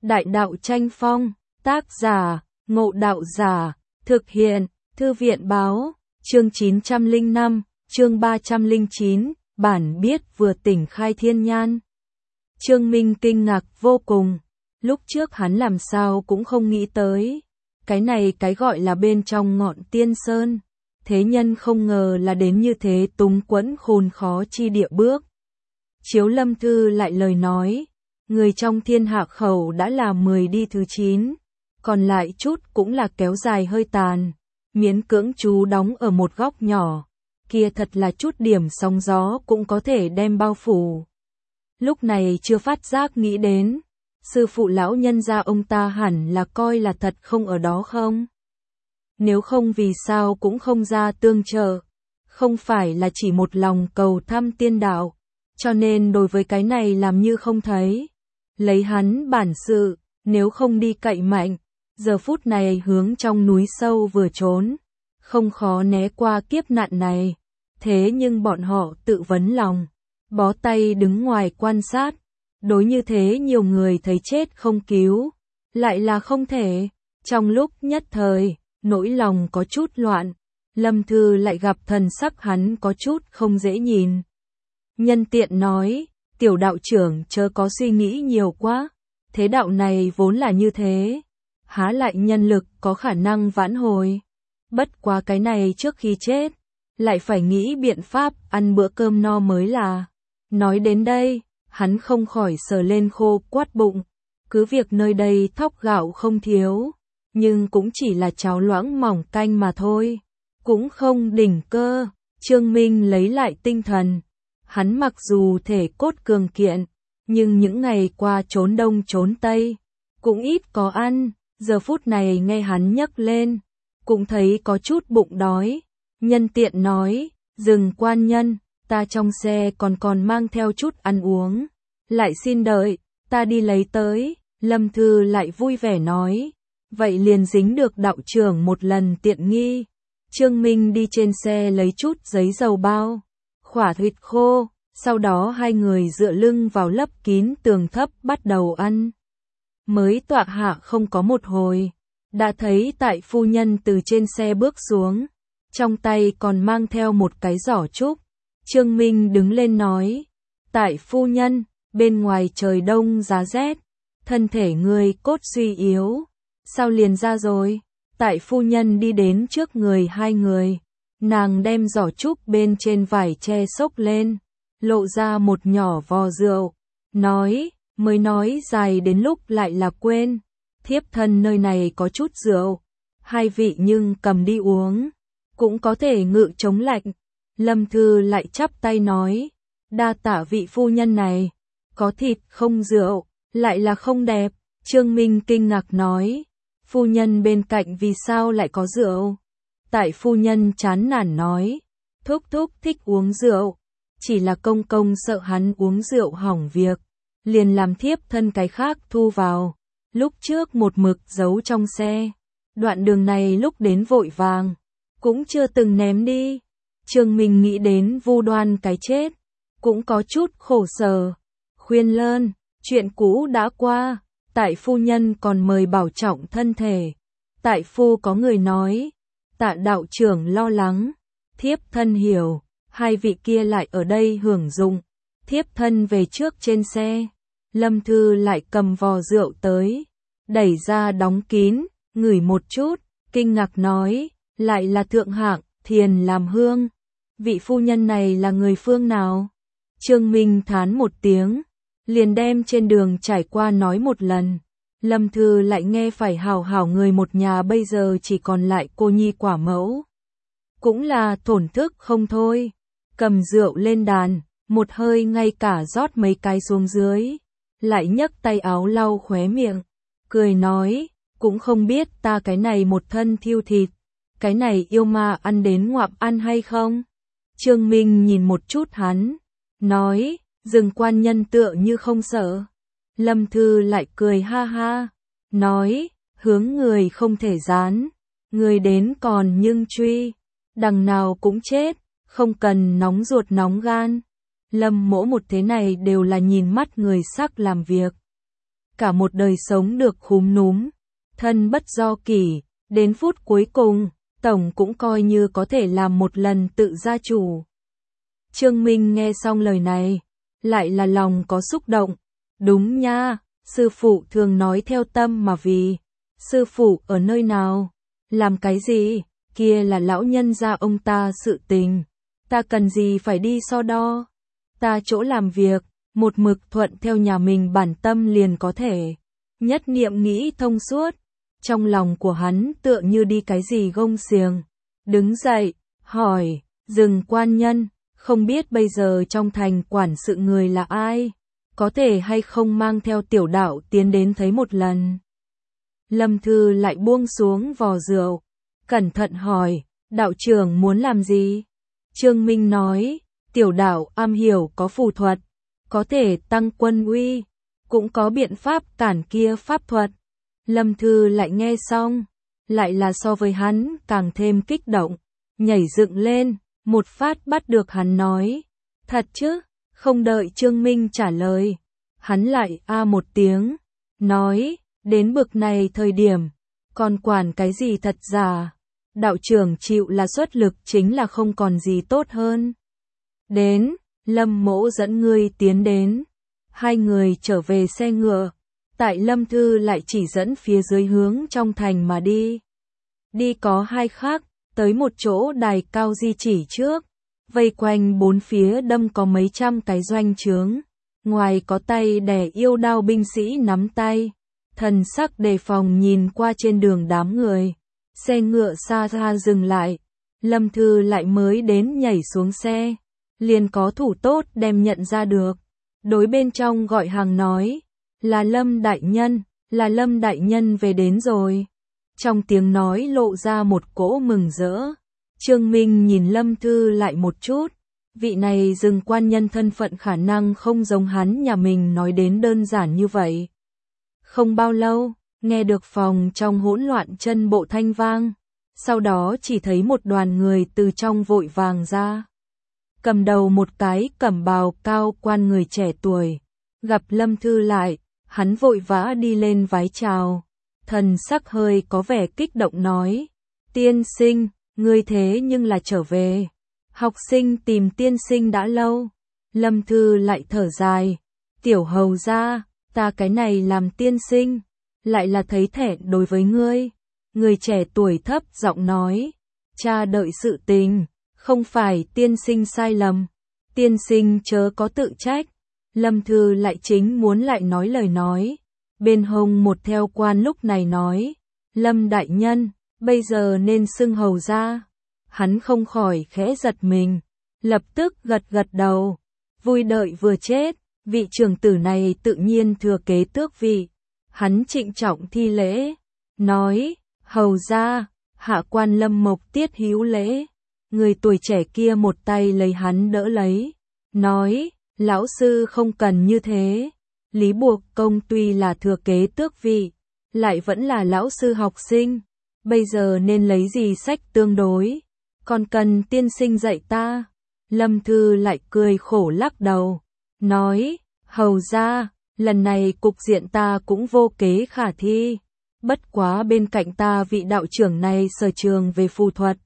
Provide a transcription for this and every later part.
Đại đạo tranh phong, tác giả, Ngộ Đạo Giả, thực hiện, Thư viện báo, chương 905, chương 309, bản biết vừa tỉnh khai thiên nhan. Trương Minh kinh ngạc vô cùng, lúc trước hắn làm sao cũng không nghĩ tới. Cái này cái gọi là bên trong ngọn tiên sơn, thế nhân không ngờ là đến như thế túng quẫn khôn khó chi địa bước. Chiếu Lâm Thư lại lời nói, người trong thiên hạ khẩu đã là 10 đi thứ 9, còn lại chút cũng là kéo dài hơi tàn, miễn cưỡng chú đóng ở một góc nhỏ, kia thật là chút điểm sóng gió cũng có thể đem bao phủ. Lúc này chưa phát giác nghĩ đến, sư phụ lão nhân gia ông ta hẳn là coi là thật không ở đó không? Nếu không vì sao cũng không ra tương trợ, không phải là chỉ một lòng cầu thăm tiên đạo, cho nên đối với cái này làm như không thấy. Lấy hắn bản sự, nếu không đi cậy mạnh, giờ phút này hướng trong núi sâu vừa trốn, không khó né qua kiếp nạn này. Thế nhưng bọn họ tự vấn lòng, bó tay đứng ngoài quan sát, đối như thế nhiều người thấy chết không cứu, lại là không thể. Trong lúc nhất thời, nỗi lòng có chút loạn, Lâm Thư lại gặp thần sắc hắn có chút không dễ nhìn. Nhân tiện nói, tiểu đạo trưởng chớ có suy nghĩ nhiều quá, thế đạo này vốn là như thế, há lại nhân lực có khả năng vãn hồi. Bất quá cái này trước khi chết, lại phải nghĩ biện pháp ăn bữa cơm no mới là. Nói đến đây, hắn không khỏi sờ lên khô quắt bụng, cứ việc nơi đây thóc gạo không thiếu, nhưng cũng chỉ là cháo loãng mỏng canh mà thôi, cũng không đỉnh cơ. Trương Minh lấy lại tinh thần, hắn mặc dù thể cốt cường kiện, nhưng những ngày qua trốn đông trốn tây, cũng ít có ăn, giờ phút này nghe hắn nhắc lên, cũng thấy có chút bụng đói. Nhân tiện nói, dừng quan nhân, ta trong xe còn mang theo chút ăn uống, lại xin đợi, ta đi lấy tới. Lâm Thư lại vui vẻ nói, vậy liền dính được đạo trưởng một lần tiện nghi. Trương Minh đi trên xe lấy chút giấy dầu bao, khỏa thịt khô, sau đó hai người dựa lưng vào lấp kín tường thấp bắt đầu ăn. Mới tọa hạ không có một hồi, đã thấy tại phu nhân từ trên xe bước xuống, trong tay còn mang theo một cái giỏ trúc. Trương Minh đứng lên nói, tại phu nhân, bên ngoài trời đông giá rét, thân thể người cốt suy yếu, sao liền ra rồi? Tại phu nhân đi đến trước người hai người, nàng đem giỏ trúc bên trên vải che xốc lên, lộ ra một nhỏ vò rượu, nói, mới nói dài đến lúc lại là quên, thiếp thân nơi này có chút rượu, hai vị nhưng cầm đi uống, cũng có thể ngự chống lạnh. Lâm Thư lại chắp tay nói, đa tạ vị phu nhân này, có thịt không rượu, lại là không đẹp. Trương Minh kinh ngạc nói, phu nhân bên cạnh vì sao lại có rượu? Tại phu nhân chán nản nói, thúc thúc thích uống rượu, chỉ là công công sợ hắn uống rượu hỏng việc, liền làm thiếp thân cái khác thu vào, lúc trước một mực giấu trong xe, đoạn đường này lúc đến vội vàng, cũng chưa từng ném đi. Trương Minh nghĩ đến Vu Đoan cái chết, cũng có chút khổ sở, khuyên lơn, chuyện cũ đã qua, tại phu nhân còn mời bảo trọng thân thể. Tại phu có người nói, tạ đạo trưởng lo lắng, thiếp thân hiểu, hai vị kia lại ở đây hưởng dụng, thiếp thân về trước trên xe. Lâm Thư lại cầm vò rượu tới, đẩy ra đóng kín, ngửi một chút, kinh ngạc nói, lại là thượng hạng, thiền làm hương. Vị phu nhân này là người phương nào? Trương Minh thán một tiếng, liền đem trên đường trải qua nói một lần. Lâm Thư lại nghe phải hảo hảo người một nhà bây giờ chỉ còn lại cô nhi quả mẫu. Cũng là thổn thức không thôi. Cầm rượu lên đàn, một hơi ngay cả rót mấy cái xuống dưới. Lại nhấc tay áo lau khóe miệng, cười nói, cũng không biết ta cái này một thân thiêu thịt, cái này yêu ma ăn đến ngoạm ăn hay không? Trương Minh nhìn một chút hắn, nói, dừng quan nhân tựa như không sợ. Lâm Thư lại cười ha ha, nói, hướng người không thể dán, người đến còn nhưng truy, đằng nào cũng chết, không cần nóng ruột nóng gan. Lâm mỗ một thế này đều là nhìn mắt người sắc làm việc. cả một đời sống được khúm núm, thân bất do kỷ, đến phút cuối cùng, tổng cũng coi như có thể làm một lần tự gia chủ. Trương Minh nghe xong lời này, lại là lòng có xúc động. Đúng nha, sư phụ thường nói theo tâm mà vì. Sư phụ ở nơi nào? Làm cái gì? Kia là lão nhân gia ông ta sự tình. Ta cần gì phải đi so đo? Ta chỗ làm việc, một mực thuận theo nhà mình bản tâm liền có thể. Nhất niệm nghĩ thông suốt. Trong lòng của hắn tựa như đi cái gì gông xiềng. Đứng dậy, hỏi, Dừng quan nhân, không biết bây giờ trong thành quản sự người là ai? Có thể hay không mang theo tiểu đạo tiến đến thấy một lần? Lâm Thư lại buông xuống vò rượu, cẩn thận hỏi, đạo trưởng muốn làm gì? Trương Minh nói, tiểu đạo am hiểu có phù thuật, có thể tăng quân uy, cũng có biện pháp cản kia pháp thuật. Lâm Thư lại nghe xong, lại là so với hắn càng thêm kích động, nhảy dựng lên, một phát bắt được hắn nói, thật chứ? Không đợi Trương Minh trả lời, hắn lại một tiếng, nói, đến bực này thời điểm, còn quản cái gì thật giả, đạo trưởng chịu là xuất lực chính là không còn gì tốt hơn. Đến, Lâm Mỗ dẫn ngươi tiến đến, hai người trở về xe ngựa, tại Lâm Thư lại chỉ dẫn phía dưới hướng trong thành mà đi. Đi có hai khắc, tới một chỗ đài cao di chỉ trước, vây quanh bốn phía đâm có mấy trăm cái doanh trướng, ngoài có tay đè yêu đao binh sĩ nắm tay, thần sắc đề phòng nhìn qua trên đường đám người, xe ngựa xa xa dừng lại, Lâm Thư lại mới đến nhảy xuống xe, liền có thủ tốt đem nhận ra được, đối bên trong gọi hàng nói, là Lâm đại nhân, là Lâm đại nhân về đến rồi. Trong tiếng nói lộ ra một cỗ mừng rỡ. Trương Minh nhìn Lâm Thư lại một chút, vị này Dừng quan nhân thân phận khả năng không giống hắn nhà mình nói đến đơn giản như vậy. Không bao lâu, nghe được phòng trong hỗn loạn chân bộ thanh vang, sau đó chỉ thấy một đoàn người từ trong vội vàng ra. Cầm đầu một cái cẩm bào cao quan người trẻ tuổi, gặp Lâm Thư lại, hắn vội vã đi lên vái chào. Thần sắc hơi có vẻ kích động nói, tiên sinh, ngươi thế nhưng là trở về. Học sinh tìm tiên sinh đã lâu. Lâm Thư lại thở dài, tiểu hầu ra, ta cái này làm tiên sinh, lại là thấy thẹn đối với ngươi. Người trẻ tuổi thấp giọng nói, cha đợi sự tình, không phải tiên sinh sai lầm, tiên sinh chớ có tự trách. Lâm Thư lại chính muốn lại nói lời nói. Bên hông một theo quan lúc này nói, Lâm đại nhân, bây giờ nên xưng hầu ra. Hắn không khỏi khẽ giật mình, lập tức gật gật đầu, vui đợi vừa chết, vị trưởng tử này tự nhiên thừa kế tước vị. Hắn trịnh trọng thi lễ, nói, hầu ra, hạ quan Lâm Mộc tiết hữu lễ. Người tuổi trẻ kia một tay lấy hắn đỡ lấy, nói, lão sư không cần như thế. Lý Buộc Công tuy là thừa kế tước vị, lại vẫn là lão sư học sinh, bây giờ nên lấy gì sách tương đối, còn cần tiên sinh dạy ta. Lâm Thư lại cười khổ lắc đầu, nói, hầu ra, lần này cục diện ta cũng vô kế khả thi, bất quá bên cạnh ta vị đạo trưởng này sở trường về phù thuật.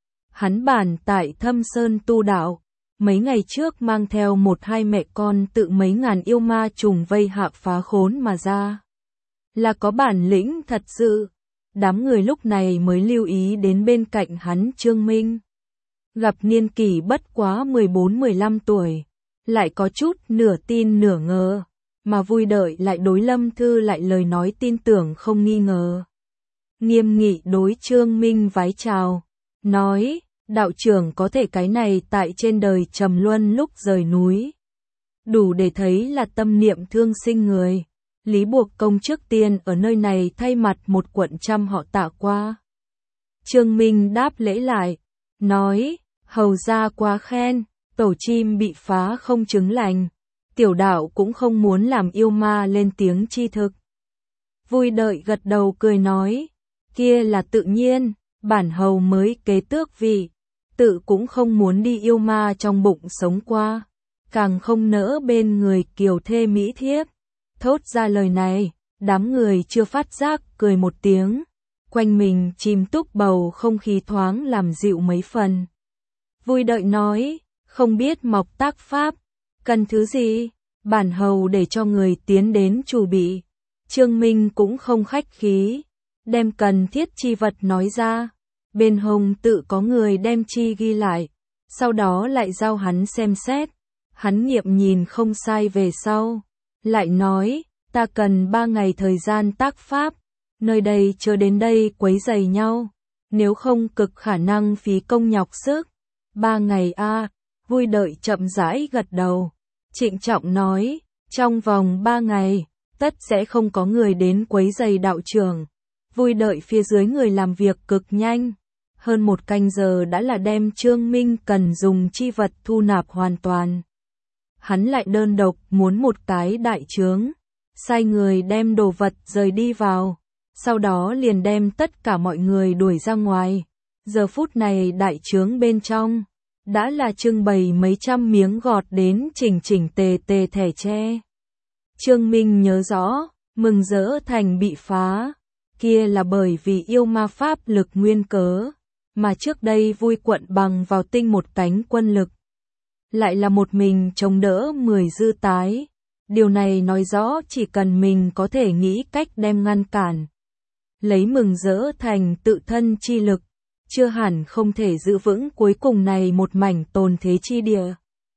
Hắn bản tại Thâm Sơn tu đạo. Mấy ngày trước mang theo một hai mẹ con tự mấy ngàn yêu ma trùng vây hạ phá khốn mà ra. Là có bản lĩnh thật sự. Đám người lúc này mới lưu ý đến bên cạnh hắn Trương Minh. Gặp niên kỷ bất quá 14-15 tuổi. Lại có chút nửa tin nửa ngờ. Mà vui đợi lại đối Lâm Thư lại lời nói tin tưởng không nghi ngờ. Nghiêm nghị đối Trương Minh vái chào. Nói. Đạo trưởng có thể cái này tại trên đời trầm luân lúc rời núi. Đủ để thấy là tâm niệm thương sinh người. Lý Buộc Công trước tiên ở nơi này thay mặt một quận trăm họ tạ qua. Trương Minh đáp lễ lại, nói, hầu ra quá khen, tổ chim bị phá không chứng lành. Tiểu đạo cũng không muốn làm yêu ma lên tiếng chi thực. Vui đợi gật đầu cười nói, kia là tự nhiên, bản hầu mới kế tước vị. Tự cũng không muốn đi yêu ma trong bụng sống qua, càng không nỡ bên người kiều thê mỹ thiếp. Thốt ra lời này, Đám người chưa phát giác cười một tiếng, quanh mình chìm túc bầu không khí thoáng làm dịu mấy phần. Vui đợi nói, không biết Mộc tác pháp, cần thứ gì, bản hầu để cho người tiến đến chủ bị. Trương Minh cũng không khách khí, đem cần thiết chi vật nói ra, bên hông tự có người đem chi ghi lại, sau đó lại giao hắn xem xét. Hắn nghiệm nhìn không sai về sau, lại nói, ta cần 3 ngày thời gian tác pháp, nơi đây chờ đến đây quấy rầy nhau, nếu không cực khả năng phí công nhọc sức. 3 ngày a, Vui đợi chậm rãi gật đầu, trịnh trọng nói, trong vòng 3 ngày, tất sẽ không có người đến quấy rầy đạo trưởng. Vui đợi phía dưới người làm việc cực nhanh, hơn 1 canh giờ đã là đem Trương Minh cần dùng chi vật thu nạp hoàn toàn. Hắn lại đơn độc muốn một cái đại trướng, sai người đem đồ vật rời đi vào, sau đó liền đem tất cả mọi người đuổi ra ngoài. Giờ phút này đại trướng bên trong đã là trưng bày mấy trăm miếng gọt đến chỉnh chỉnh tề tề thẻ tre. Trương Minh nhớ rõ, Mừng Rỡ Thành bị phá, kia là bởi vì yêu ma pháp lực nguyên cớ, mà trước đây Vui quận bằng vào tinh một cánh quân lực, lại là một mình chống đỡ 10 dư tái. Điều này nói rõ chỉ cần mình có thể nghĩ cách đem ngăn cản, lấy Mừng Rỡ Thành tự thân chi lực, chưa hẳn không thể giữ vững cuối cùng này một mảnh tồn thế chi địa.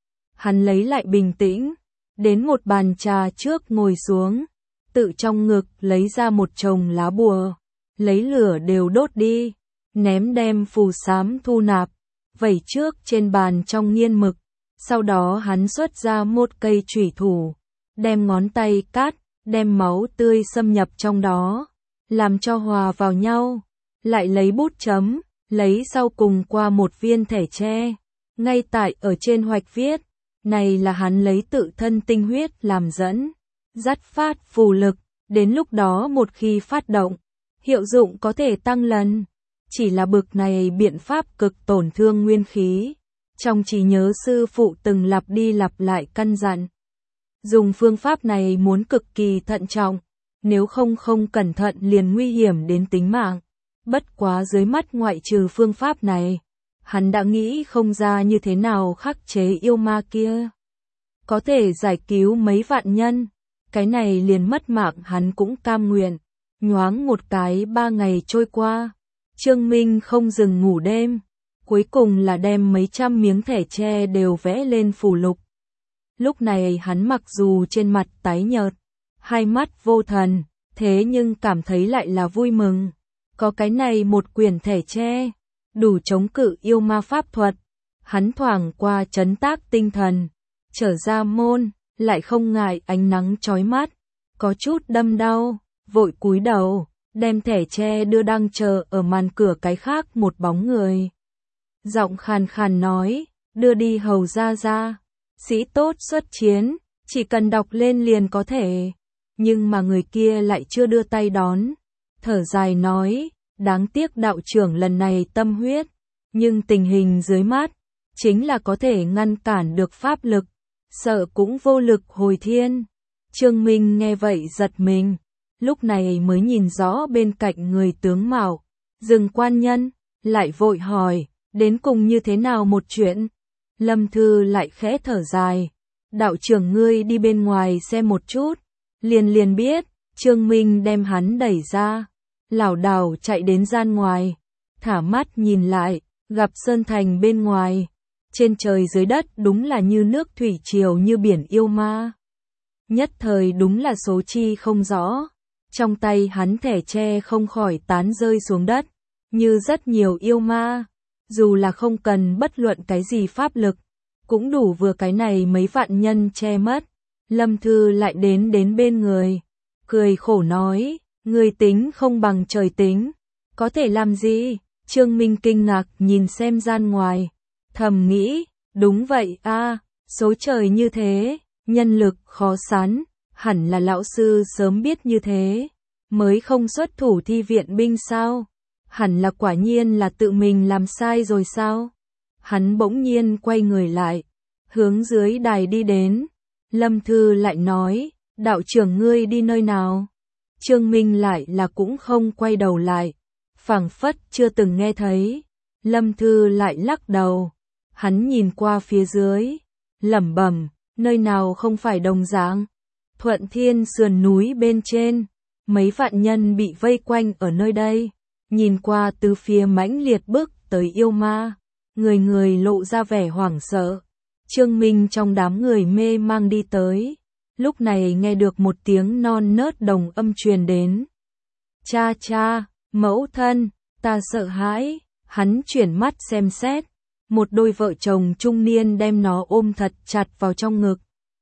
Hắn lấy lại bình tĩnh, đến một bàn trà trước ngồi xuống, tự trong ngực lấy ra một chồng lá bùa, lấy lửa đều đốt đi, ném đem phù sám thu nạp, vẩy trước trên bàn trong nghiên mực, sau đó hắn xuất ra một cây chủy thủ, đem ngón tay cát, đem máu tươi xâm nhập trong đó, làm cho hòa vào nhau, lại lấy bút chấm, lấy sau cùng qua một viên thẻ tre, ngay tại ở trên hoạch viết, này là hắn lấy tự thân tinh huyết làm dẫn, dắt phát phù lực, đến lúc đó một khi phát động, hiệu dụng có thể tăng lần, chỉ là bực này biện pháp cực tổn thương nguyên khí. Trong trí nhớ sư phụ từng lặp đi lặp lại căn dặn, dùng phương pháp này muốn cực kỳ thận trọng, nếu không cẩn thận liền nguy hiểm đến tính mạng. Bất quá dưới mắt ngoại trừ phương pháp này, hắn đã nghĩ không ra như thế nào khắc chế yêu ma kia, có thể giải cứu mấy vạn nhân, cái này liền mất mạng hắn cũng cam nguyện. Nhoáng một cái 3 ngày trôi qua, Trương Minh không dừng ngủ đêm, cuối cùng là đem mấy trăm miếng thẻ tre đều vẽ lên phù lục. Lúc này hắn mặc dù trên mặt tái nhợt, hai mắt vô thần, thế nhưng cảm thấy lại là vui mừng. Có cái này một quyển thẻ tre, đủ chống cự yêu ma pháp thuật. Hắn thoảng qua trấn tác tinh thần, trở ra môn, lại không ngại ánh nắng chói mắt, có chút đâm đau, vội cúi đầu, đem thẻ tre đưa đang chờ ở màn cửa cái khác một bóng người. Giọng khàn khàn nói, đưa đi hầu ra ra, sĩ tốt xuất chiến, chỉ cần đọc lên liền có thể. Nhưng mà người kia lại chưa đưa tay đón, thở dài nói, đáng tiếc đạo trưởng lần này tâm huyết, nhưng tình hình dưới mắt, chính là có thể ngăn cản được pháp lực, sợ cũng vô lực hồi thiên. Trương Minh nghe vậy giật mình, lúc này mới nhìn rõ bên cạnh người tướng mạo, dừng quan nhân, lại vội hỏi, đến cùng như thế nào một chuyện? Lâm Thư lại khẽ thở dài, đạo trưởng ngươi đi bên ngoài xem một chút, liền biết. Trương Minh đem hắn đẩy ra, lảo đảo chạy đến gian ngoài, thả mắt nhìn lại, gặp sơn thành bên ngoài, trên trời dưới đất đúng là như nước thủy triều như biển yêu ma. Nhất thời đúng là số chi không rõ, trong tay hắn thẻ tre không khỏi tán rơi xuống đất, như rất nhiều yêu ma, dù là không cần bất luận cái gì pháp lực, cũng đủ vừa cái này mấy vạn nhân che mất. Lâm Thư lại đến bên người, cười khổ nói, người tính không bằng trời tính, có thể làm gì? Trương Minh kinh ngạc nhìn xem gian ngoài, thầm nghĩ, đúng vậy a, số trời như thế, nhân lực khó sán, hẳn là lão sư sớm biết như thế, mới không xuất thủ thi viện binh sao? Hẳn là quả nhiên là tự mình làm sai rồi sao? Hắn bỗng nhiên quay người lại, hướng dưới đài đi đến. Lâm Thư lại nói, đạo trưởng ngươi đi nơi nào? Trương Minh lại là cũng không quay đầu lại, phảng phất chưa từng nghe thấy. Lâm Thư lại lắc đầu, hắn nhìn qua phía dưới, lẩm bẩm, nơi nào không phải đồng dạng. Thuận Thiên sườn núi bên trên, mấy vạn nhân bị vây quanh ở nơi đây, nhìn qua từ phía mãnh liệt bước tới yêu ma, người người lộ ra vẻ hoảng sợ. Trương Minh trong đám người mê mang đi tới, lúc này nghe được một tiếng non nớt đồng âm truyền đến. Cha cha, mẫu thân, ta sợ hãi, hắn chuyển mắt xem xét, một đôi vợ chồng trung niên đem nó ôm thật chặt vào trong ngực.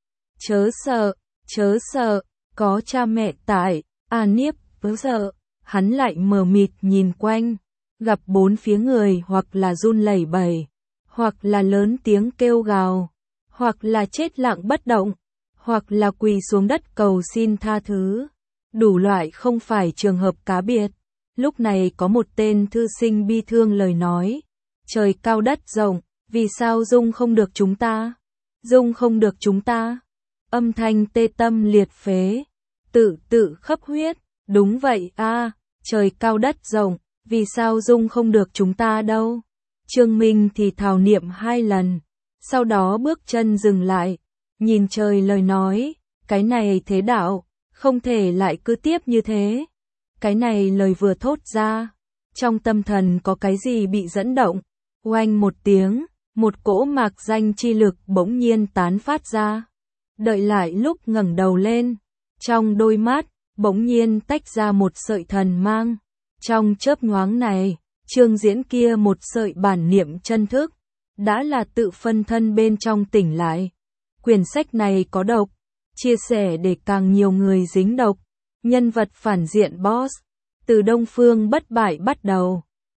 Chớ sợ, có cha mẹ tại, Niếp, bớ sợ, hắn lại mờ mịt nhìn quanh, gặp bốn phía người hoặc là run lẩy bẩy, hoặc là lớn tiếng kêu gào, hoặc là chết lặng bất động, hoặc là quỳ xuống đất cầu xin tha thứ. Đủ loại không phải trường hợp cá biệt. Lúc này có một tên thư sinh bi thương lời nói, trời cao đất rộng, vì sao dung không được chúng ta? Dung không được chúng ta? Âm thanh tê tâm liệt phế, tự khấp huyết, đúng vậy a, trời cao đất rộng, vì sao dung không được chúng ta đâu? Trương Minh thì thào niệm 2 lần, sau đó bước chân dừng lại, nhìn trời lời nói, cái này thế đạo, không thể lại cứ tiếp như thế. Cái này lời vừa thốt ra, trong tâm thần có cái gì bị dẫn động, oanh một tiếng, một cỗ mạc danh chi lực bỗng nhiên tán phát ra. Đợi lại lúc ngẩng đầu lên, trong đôi mắt, bỗng nhiên tách ra một sợi thần mang. Trong chớp nhoáng này, Trương Diễn kia một sợi bản niệm chân thức, đã là tự phân thân bên trong tỉnh lại. Quyển sách này có độc, chia sẻ để càng nhiều người dính độc. Nhân vật phản diện boss, từ Đông Phương bất bại bắt đầu.